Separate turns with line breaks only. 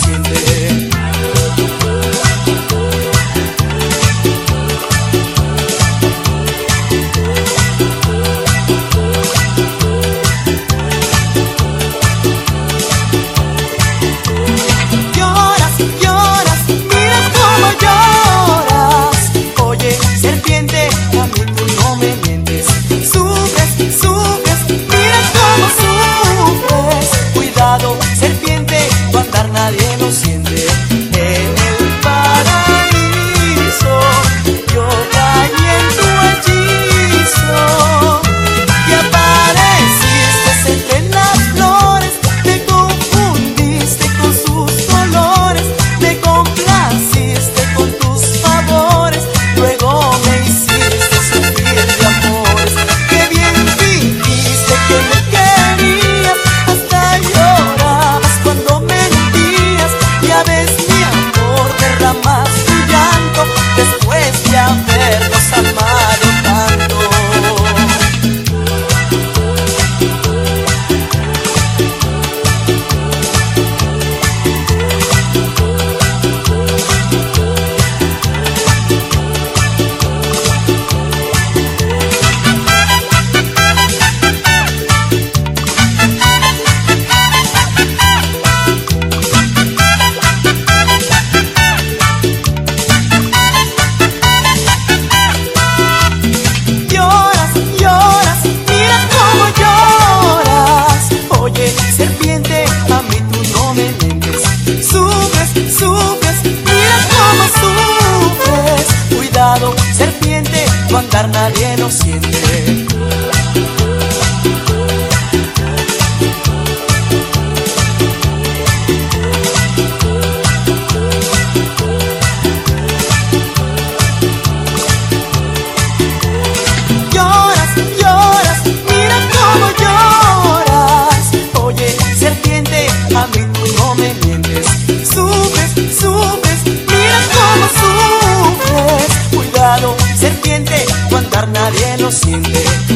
siente.
Lloras, lloras, mira cómo lloras. Oye, serpiente, a mí tú no me mientes. Sufres, sufres, mira cómo sufres. Cuidado, serpiente, tu andar nadie lo siente. En el paraíso yo caí en tu hechizo y apareciste entre las flores. Te confundiste con sus colores, me complaciste con tus favores, luego me hiciste sufrir de amores. Qué bien fingiste que me querías, hasta llorabas cuando mentías. Ya ves, mi amor, derramas tu llanto después de habernos amado tanto. Lloras, lloras, mira cómo lloras. Oye, serpiente, a mí tú no me mientes. Sufres, sufres, mira cómo sufres. Cuidado, serpiente, tu andar nadie lo siente. Lloras, lloras, mira cómo lloras. Oye, serpiente, a mí tú no me mientes. Sufres, sufres, mira cómo sufres. Cuidado, serpiente, tu andar nadie lo siente.